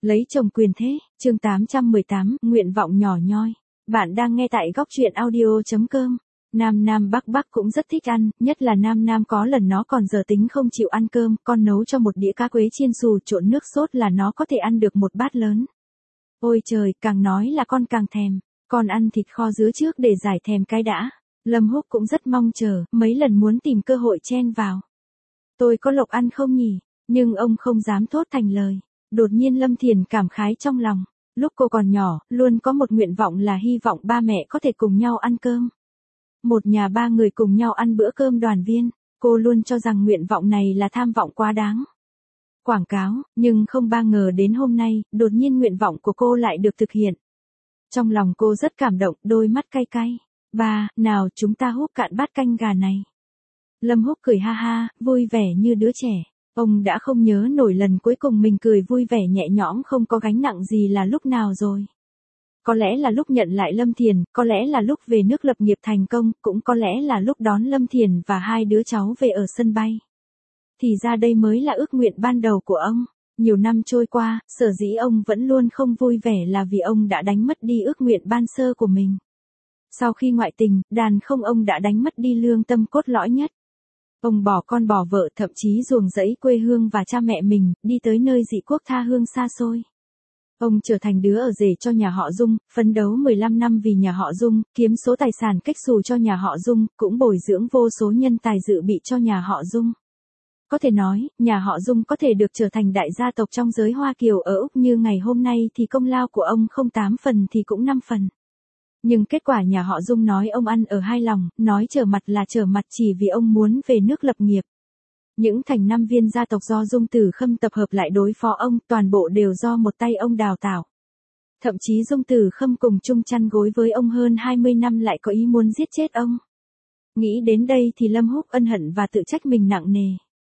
Lấy chồng quyền thế, chương 818, nguyện vọng nhỏ nhoi. Bạn đang nghe tại góc truyện audio.com. Nam Bắc cũng rất thích ăn, nhất là Nam có lần nó còn giờ tính không chịu ăn cơm, con nấu cho một đĩa cá quế chiên xù trộn nước sốt là nó có thể ăn được một bát lớn. Ôi trời, càng nói là con càng thèm, con ăn thịt kho dứa trước để giải thèm cái đã. Lâm Húc cũng rất mong chờ, mấy lần muốn tìm cơ hội chen vào. Tôi có lộc ăn không nhỉ? Nhưng ông không dám thốt thành lời. Đột nhiên Lâm Thiền cảm khái trong lòng. Lúc cô còn nhỏ, luôn có một nguyện vọng là hy vọng ba mẹ có thể cùng nhau ăn cơm. Một nhà ba người cùng nhau ăn bữa cơm đoàn viên. Cô luôn cho rằng nguyện vọng này là tham vọng quá đáng. Quảng cáo, nhưng không ba ngờ đến hôm nay, đột nhiên nguyện vọng của cô lại được thực hiện. Trong lòng cô rất cảm động, đôi mắt cay cay. Ba, nào chúng ta húp cạn bát canh gà này. Lâm Húc cười ha ha, vui vẻ như đứa trẻ. Ông đã không nhớ nổi lần cuối cùng mình cười vui vẻ nhẹ nhõm không có gánh nặng gì là lúc nào rồi. Có lẽ là lúc nhận lại Lâm Thiền, có lẽ là lúc về nước lập nghiệp thành công, cũng có lẽ là lúc đón Lâm Thiền và hai đứa cháu về ở sân bay. Thì ra đây mới là ước nguyện ban đầu của ông. Nhiều năm trôi qua, sở dĩ ông vẫn luôn không vui vẻ là vì ông đã đánh mất đi ước nguyện ban sơ của mình. Sau khi ngoại tình, đàn không ông đã đánh mất đi lương tâm cốt lõi nhất. Ông bỏ con bỏ vợ thậm chí ruồng rẫy quê hương và cha mẹ mình, đi tới nơi dị quốc tha hương xa xôi. Ông trở thành đứa ở rể cho nhà họ Dung, phấn đấu 15 năm vì nhà họ Dung, kiếm số tài sản cách xù cho nhà họ Dung, cũng bồi dưỡng vô số nhân tài dự bị cho nhà họ Dung. Có thể nói, nhà họ Dung có thể được trở thành đại gia tộc trong giới Hoa Kiều ở Úc như ngày hôm nay thì công lao của ông không 8 phần thì cũng 5 phần. Nhưng kết quả nhà họ Dung nói ông ăn ở hai lòng, nói trở mặt là trở mặt chỉ vì ông muốn về nước lập nghiệp. Những thành năm viên gia tộc do Dung Tử Khâm tập hợp lại đối phó ông, toàn bộ đều do một tay ông đào tạo. Thậm chí Dung Tử Khâm cùng chung chăn gối với ông hơn 20 năm lại có ý muốn giết chết ông. Nghĩ đến đây thì Lâm Húc ân hận và tự trách mình nặng nề.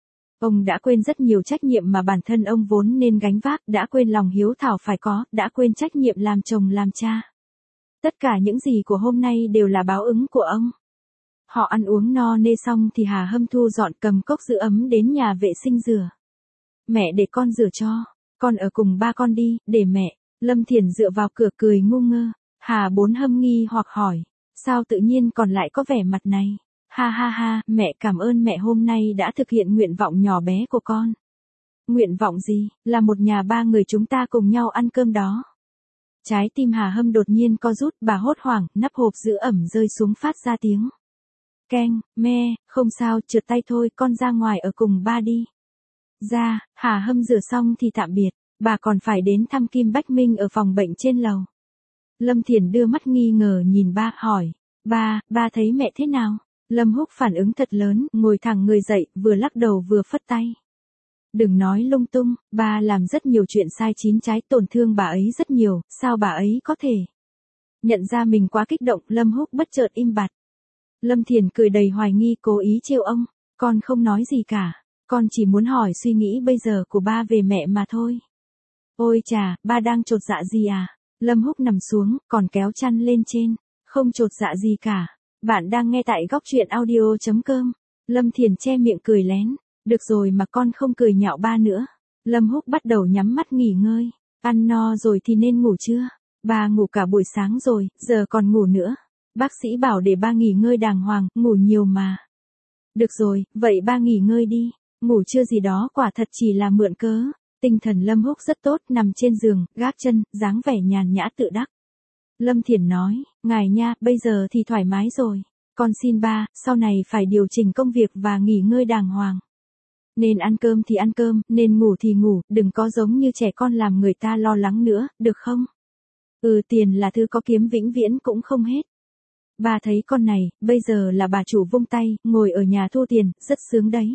Ông đã quên rất nhiều trách nhiệm mà bản thân ông vốn nên gánh vác, đã quên lòng hiếu thảo phải có, đã quên trách nhiệm làm chồng làm cha. Tất cả những gì của hôm nay đều là báo ứng của ông. Họ ăn uống no nê xong thì Hà Hâm Thu dọn cầm cốc giữ ấm đến nhà vệ sinh rửa. Mẹ để con rửa cho, con ở cùng ba con đi, để mẹ. Lâm Thiền dựa vào cửa cười ngu ngơ. Hà Bốn Hâm nghi hoặc hỏi, sao tự nhiên còn lại có vẻ mặt này? Ha ha ha, mẹ cảm ơn mẹ hôm nay đã thực hiện nguyện vọng nhỏ bé của con. Nguyện vọng gì? Là một nhà ba người chúng ta cùng nhau ăn cơm đó. Trái tim Hà Hâm đột nhiên co rút, bà hốt hoảng, nắp hộp giữ ẩm rơi xuống phát ra tiếng. Keng, me, không sao, trượt tay thôi, con ra ngoài ở cùng ba đi. Ra, Hà Hâm rửa xong thì tạm biệt, bà còn phải đến thăm Kim Bách Minh ở phòng bệnh trên lầu. Lâm Thiền đưa mắt nghi ngờ nhìn ba, hỏi, ba thấy mẹ thế nào? Lâm Húc phản ứng thật lớn, ngồi thẳng người dậy, vừa lắc đầu vừa phất tay. Đừng nói lung tung, ba làm rất nhiều chuyện sai chín trái, tổn thương bà ấy rất nhiều, sao bà ấy có thể? Nhận ra mình quá kích động, Lâm Húc bất chợt im bặt. Lâm Thiền cười đầy hoài nghi, cố ý trêu ông, con không nói gì cả, con chỉ muốn hỏi suy nghĩ bây giờ của ba về mẹ mà thôi. Ôi chà, ba đang chột dạ gì à? Lâm Húc nằm xuống, còn kéo chăn lên trên, không chột dạ gì cả. Bạn đang nghe tại góc truyện audio.com. Lâm Thiền che miệng cười lén. Được rồi mà con không cười nhạo ba nữa. Lâm Húc bắt đầu nhắm mắt nghỉ ngơi. Ăn no rồi thì nên ngủ chưa? Ba ngủ cả buổi sáng rồi, giờ còn ngủ nữa. Bác sĩ bảo để ba nghỉ ngơi đàng hoàng, ngủ nhiều mà. Được rồi, vậy ba nghỉ ngơi đi. Ngủ trưa gì đó quả thật chỉ là mượn cớ. Tinh thần Lâm Húc rất tốt, nằm trên giường, gác chân, dáng vẻ nhàn nhã tự đắc. Lâm Thiền nói, ngài nha, bây giờ thì thoải mái rồi. Con xin ba, sau này phải điều chỉnh công việc và nghỉ ngơi đàng hoàng. Nên ăn cơm thì ăn cơm, nên ngủ thì ngủ, đừng có giống như trẻ con làm người ta lo lắng nữa, được không? Tiền là thứ có kiếm vĩnh viễn cũng không hết. Ba thấy con này, bây giờ là bà chủ vung tay, ngồi ở nhà thu tiền, rất sướng đấy.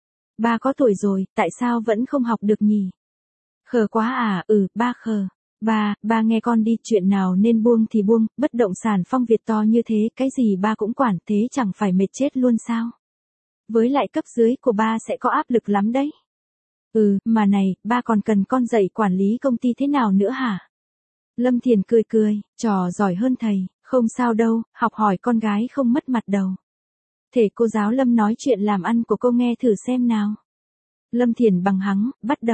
Ba có tuổi rồi, tại sao vẫn không học được nhỉ? Khờ quá à? Ba khờ. Ba nghe con đi, chuyện nào nên buông thì buông, bất động sản Phong Việt to như thế, cái gì ba cũng quản, thế chẳng phải mệt chết luôn sao? Với lại cấp dưới của ba sẽ có áp lực lắm đấy. Mà này, ba còn cần con dạy quản lý công ty thế nào nữa hả? Lâm Thiền cười, trò giỏi hơn thầy, không sao đâu, học hỏi con gái không mất mặt đầu. Thể cô giáo Lâm nói chuyện làm ăn của cô nghe thử xem nào. Lâm Thiền bằng hắng, bắt đầu.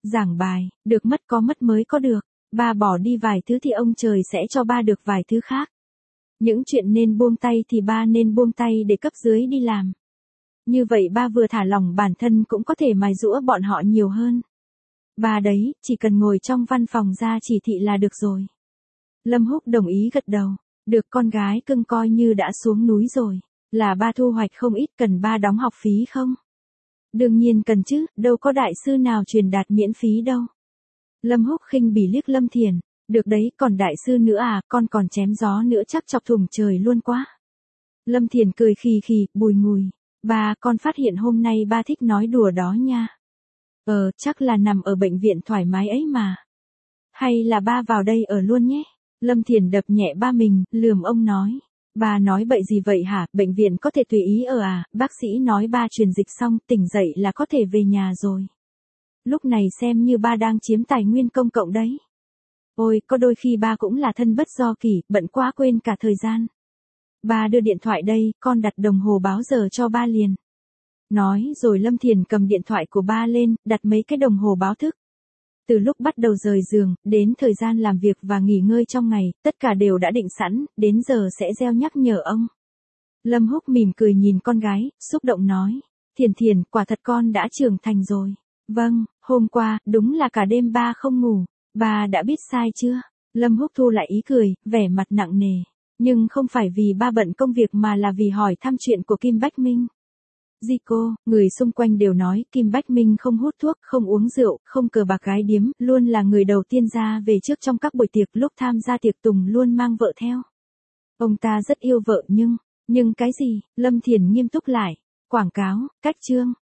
Giảng bài, được mất có mất mới có được. Ba bỏ đi vài thứ thì ông trời sẽ cho ba được vài thứ khác. Những chuyện nên buông tay thì ba nên buông tay để cấp dưới đi làm. Như vậy ba vừa thả lỏng bản thân cũng có thể mài giũa bọn họ nhiều hơn. Ba đấy, chỉ cần ngồi trong văn phòng ra chỉ thị là được rồi. Lâm Húc đồng ý gật đầu. Được, con gái cưng coi như đã xuống núi rồi. Là ba thu hoạch không ít, cần ba đóng học phí không? Đương nhiên cần chứ, đâu có đại sư nào truyền đạt miễn phí đâu. Lâm Húc khinh bỉ liếc Lâm Thiền. Được đấy, còn đại sư nữa à, con còn chém gió nữa chắc chọc thủng trời luôn quá. Lâm Thiền cười khì khì, bùi ngùi. Ba, con phát hiện hôm nay ba thích nói đùa đó nha. Chắc là nằm ở bệnh viện thoải mái ấy mà. Hay là ba vào đây ở luôn nhé. Lâm Thiền đập nhẹ ba mình, lườm ông nói. Ba nói bậy gì vậy hả, bệnh viện có thể tùy ý ở à, bác sĩ nói ba truyền dịch xong, tỉnh dậy là có thể về nhà rồi. Lúc này xem như ba đang chiếm tài nguyên công cộng đấy. Ôi, có đôi khi ba cũng là thân bất do kỷ, bận quá quên cả thời gian. Ba đưa điện thoại đây, con đặt đồng hồ báo giờ cho ba liền. Nói rồi Lâm Thiền cầm điện thoại của ba lên, đặt mấy cái đồng hồ báo thức. Từ lúc bắt đầu rời giường, đến thời gian làm việc và nghỉ ngơi trong ngày, tất cả đều đã định sẵn, đến giờ sẽ reo nhắc nhở ông. Lâm Húc mỉm cười nhìn con gái, xúc động nói. Thiền Thiền, quả thật con đã trưởng thành rồi. Vâng, hôm qua, đúng là cả đêm ba không ngủ. Ba đã biết sai chưa? Lâm Húc thu lại ý cười, vẻ mặt nặng nề. Nhưng không phải vì ba bận công việc mà là vì hỏi thăm chuyện của Kim Bách Minh. Cô, người xung quanh đều nói Kim Bách Minh không hút thuốc, không uống rượu, không cờ bạc gái điếm, luôn là người đầu tiên ra về trước trong các buổi tiệc, lúc tham gia tiệc tùng luôn mang vợ theo. Ông ta rất yêu vợ nhưng cái gì? Lâm Thiền nghiêm túc lại. Quảng cáo, cách chương.